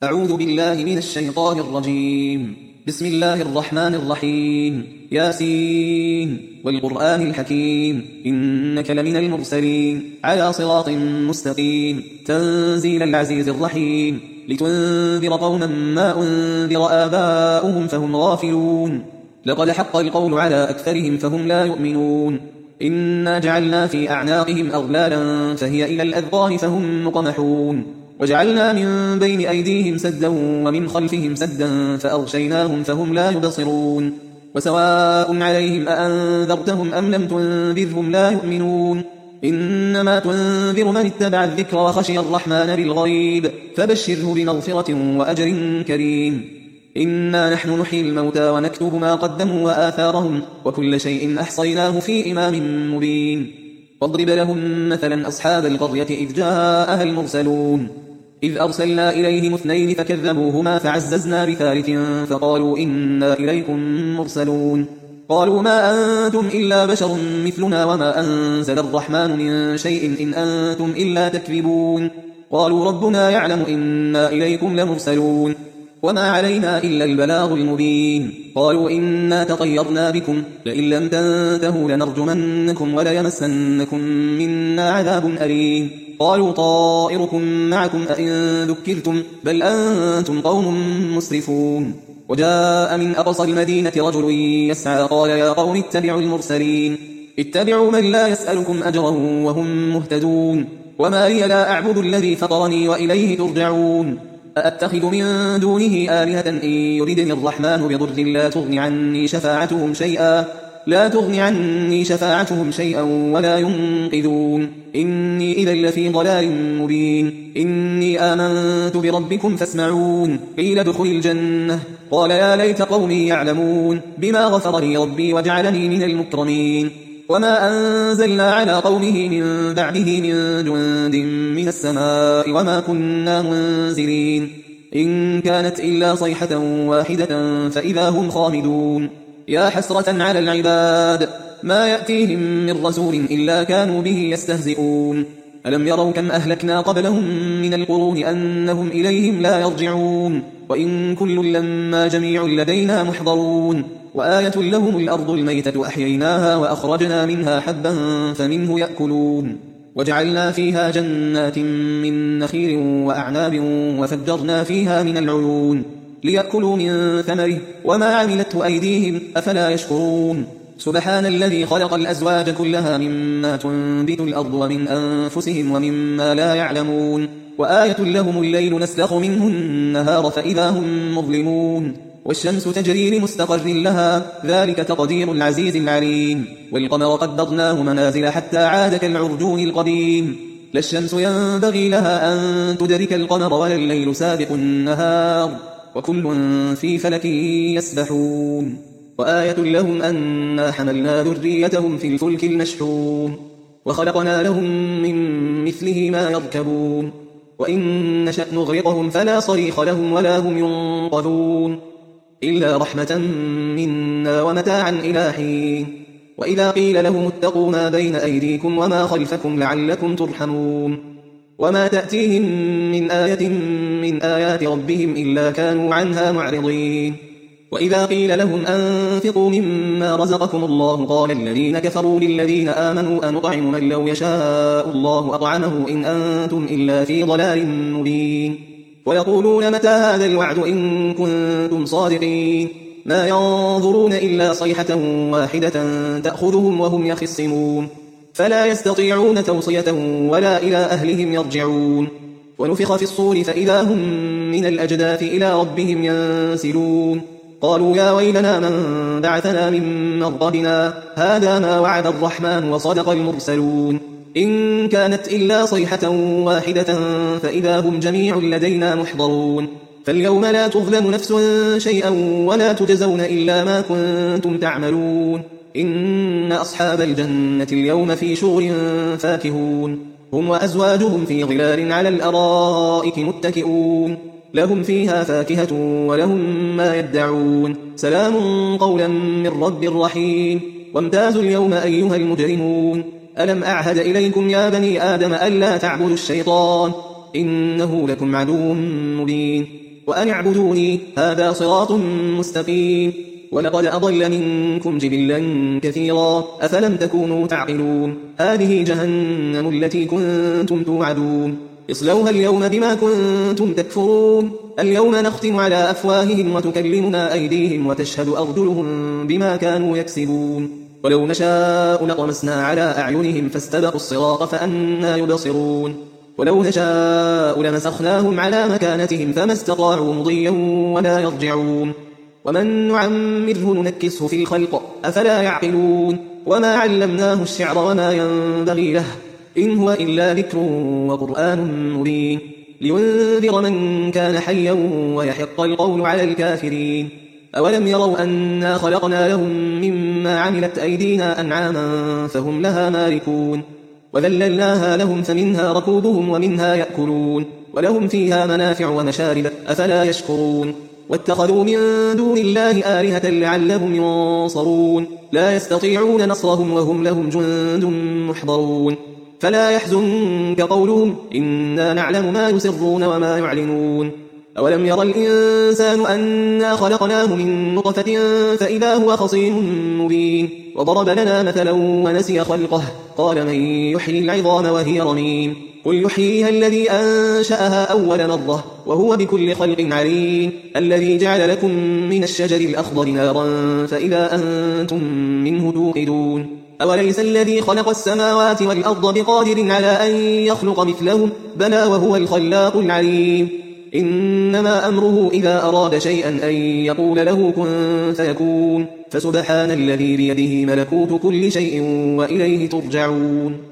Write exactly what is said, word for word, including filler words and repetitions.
أعوذ بالله من الشيطان الرجيم. بسم الله الرحمن الرحيم. ياسين والقرآن الحكيم إنك لمن المرسلين على صراط مستقيم تنزيل العزيز الرحيم لتنذر قوما ما أنذر آباؤهم فهم غافلون لقد حق القول على أكثرهم فهم لا يؤمنون إنا جعلنا في أعناقهم أغلالا فهي إلى الأذقان فهم مقمحون وجعلنا من بين أيديهم سدا ومن خلفهم سدا فأغشيناهم فهم لا يبصرون وسواء عليهم أأنذرتهم أم لم تنذرهم لا يؤمنون إنما تنذر من اتبع الذكر وخشي الرحمن بالغيب فبشره بمغفرة وأجر كريم. إنا نحن نحيي الموتى ونكتب ما قدموا وآثارهم وكل شيء أحصيناه في إمام مبين. واضرب لهم مثلا أصحاب القرية إذ جاءها المرسلون إذ أرسلنا إليهم اثنين فكذبوهما فعززنا بثالث فقالوا إنا إليكم مرسلون قالوا ما أنتم إلا بشر مثلنا وما أنزل الرحمن من شيء إن أنتم إلا تكذبون قالوا ربنا يعلم إنا إليكم لمرسلون وما علينا إلا البلاغ المبين قالوا إنا تطيرنا بكم لئن لم تنتهوا لنرجمنكم وليمسنكم منا عذاب أليم قالوا طائركم معكم أئن ذكرتم بل أنتم قوم مسرفون وجاء من أقصى المدينة رجل يسعى قال يا قوم اتبعوا المرسلين اتبعوا من لا يسألكم أجرا وهم مهتدون وما لي لا أعبد الذي فطرني وإليه ترجعون أأتخذ من دونه آلهة إن يردني الرحمن بضر لا تغني عني شفاعتهم شيئا لا تغني عني شفاعتهم شيئا ولا ينقذون إني إذا لفي ضلال مبين إني آمنت بربكم فاسمعون قيل ادخل الجنة قال يا ليت قومي يعلمون بما غفر لي ربي وجعلني من المكرمين وما أنزلنا على قومه من بعده من جند من السماء وما كنا منزلين إن كانت إلا صيحة واحدة فإذا هم خامدون يا حسرة على العباد ما يأتيهم من رسول إلا كانوا به يستهزئون ألم يروا كم أهلكنا قبلهم من القرون أنهم إليهم لا يرجعون وإن كل لما جميع لدينا محضرون وآية لهم الأرض الميتة أحييناها وأخرجنا منها حبا فمنه يأكلون وجعلنا فيها جنات من نخيل وأعناب وفجرنا فيها من العيون ليأكلوا من ثمره وما عملته أيديهم أفلا يشكرون سبحان الذي خلق الأزواج كلها مما تنبت الأرض ومن أنفسهم ومما لا يعلمون وآية لهم الليل نسلخ منه النهار فإذا هم مظلمون والشمس تجري لمستقر لها ذلك تقدير العزيز العليم والقمر قدرناه منازل حتى عاد كالعرجون القديم لا الشمس ينبغي لها أن تدرك القمر ولا الليل سابق النهار وكل في فلك يسبحون وآية لهم أنا حملنا ذريتهم في الفلك المشحون وخلقنا لهم من مثله ما يركبون وإن نشأ نغرقهم فلا صريخ لهم ولا هم ينقذون إلا رحمة منا ومتاعا إلى حين وإذا قيل لهم اتقوا ما بين أيديكم وما خلفكم لعلكم ترحمون وما تأتيهم من آية من آيات ربهم إلا كانوا عنها معرضين وإذا قيل لهم أنفقوا مما رزقكم الله قال الذين كفروا للذين آمنوا أنطعم من لو يشاء الله أطعمه إن أنتم إلا في ضلال مبين ويقولون متى هذا الوعد إن كنتم صادقين ما ينظرون إلا صيحة واحدة تأخذهم وهم يخصمون فلا يستطيعون توصية ولا إلى أهلهم يرجعون ونفخ في الصور فإذا هم من الأجداث إلى ربهم ينسلون قالوا يا ويلنا من بعثنا من مرقدنا هذا ما وعد الرحمن وصدق المرسلون إن كانت إلا صيحة واحدة فإذا هم جميع لدينا محضرون فاليوم لا تظلم نفس شيئا ولا تجزون إلا ما كنتم تعملون إن أصحاب الجنة اليوم في شغل فاكهون هم وأزواجهم في ظلال على الأرائك متكئون لهم فيها فاكهة ولهم ما يدعون سلام قولا من رب رحيم وامتازوا اليوم أيها المجرمون ألم أعهد إليكم يا بني آدم ألا تعبدوا الشيطان إنه لكم عدو مبين وأن اعبدوني هذا صراط مستقيم ولقد أضل منكم جبلا كثيرا أفلم تكونوا تعقلون هذه جهنم التي كنتم توعدون اصلوها اليوم بما كنتم تكفرون اليوم نختم على أفواههم وتكلمنا أيديهم وتشهد أرجلهم بما كانوا يكسبون ولو نشاء لطمسنا على أعينهم فاستبقوا الصراط فأنى يبصرون ولو نشاء لمسخناهم على مكانتهم فما استطاعوا مضيا ولا يرجعون ومن نعمره ننكسه في الخلق أفلا يعقلون وما علمناه الشعر وما ينبغي له إن هو إلا ذكر وقرآن مبين لينذر من كان حيا ويحق القول على الكافرين أولم يروا أنا خلقنا لهم مما عملت أيدينا أنعاما فهم لها مالكون وذللناها لهم فمنها ركوبهم ومنها يأكلون ولهم فيها منافع ومشارب أفلا يشكرون واتخذوا من دون الله آلهة لعلهم ينصرون لا يستطيعون نصرهم وهم لهم جند محضرون فلا يحزنك قولهم إنا نعلم ما يسرون وما يعلنون أولم يرى الإنسان أنا خلقناه من نطفة فإذا هو خصيم مبين وضرب لنا مثلا ونسي خلقه قال من يحيي العظام وهي رميم قل يحييها الذي أنشأها أول مرة وهو بكل خلق عليم الذي جعل لكم من الشجر الأخضر نارا فإذا أنتم منه توقدون أوليس الذي خلق السماوات والأرض بقادر على أن يخلق مثلهم بلى وهو الخلاق العليم إنما أمره إذا أراد شيئا أن يقول له كن فيكون فسبحان الذي بيده ملكوت كل شيء وإليه ترجعون